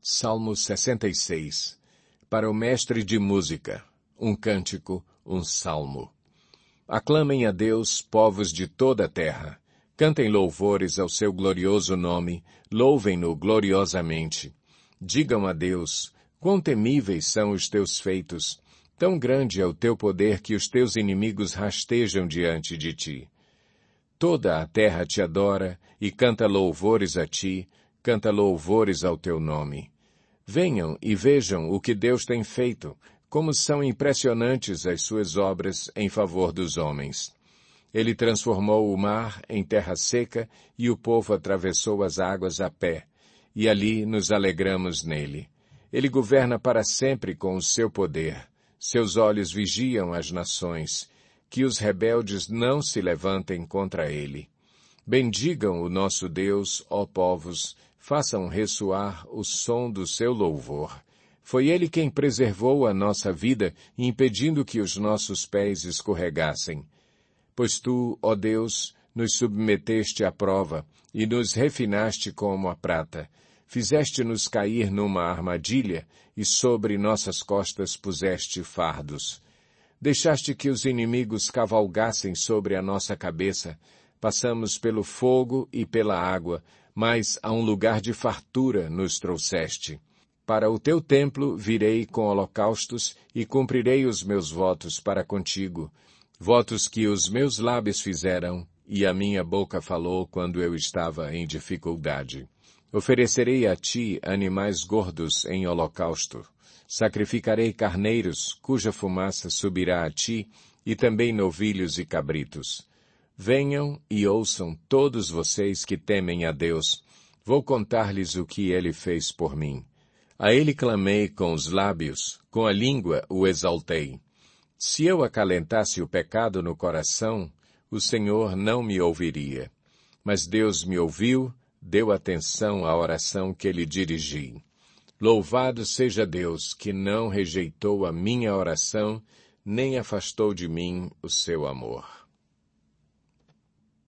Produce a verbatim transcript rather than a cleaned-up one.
Salmo sessenta e seis. Para o mestre de música, um cântico, um salmo. Aclamem a Deus, povos de toda a terra. Cantem louvores ao seu glorioso nome, louvem-no gloriosamente. Digam a Deus, quão temíveis são os teus feitos. Tão grande é o teu poder que os teus inimigos rastejam diante de ti. Toda a terra te adora e canta louvores a ti, canta louvores ao teu nome. Venham e vejam o que Deus tem feito, como são impressionantes as suas obras em favor dos homens. Ele transformou o mar em terra seca e o povo atravessou as águas a pé, e ali nos alegramos nele. Ele governa para sempre com o seu poder. Seus olhos vigiam as nações, que os rebeldes não se levantem contra ele. Bendigam o nosso Deus, ó povos, façam ressoar o som do seu louvor. Foi ele quem preservou a nossa vida, impedindo que os nossos pés escorregassem. Pois tu, ó Deus, nos submeteste à prova e nos refinaste como a prata. Fizeste-nos cair numa armadilha e sobre nossas costas puseste fardos. Deixaste que os inimigos cavalgassem sobre a nossa cabeça. Passamos pelo fogo e pela água, mas a um lugar de fartura nos trouxeste. Para o teu templo virei com holocaustos e cumprirei os meus votos para contigo, votos que os meus lábios fizeram e a minha boca falou quando eu estava em dificuldade. Oferecerei a ti animais gordos em holocausto. Sacrificarei carneiros, cuja fumaça subirá a ti, e também novilhos e cabritos. Venham e ouçam todos vocês que temem a Deus. Vou contar-lhes o que ele fez por mim. A ele clamei com os lábios, com a língua o exaltei. Se eu acalentasse o pecado no coração, o Senhor não me ouviria. Mas Deus me ouviu, deu atenção à oração que lhe dirigi. Louvado seja Deus, que não rejeitou a minha oração, nem afastou de mim o seu amor.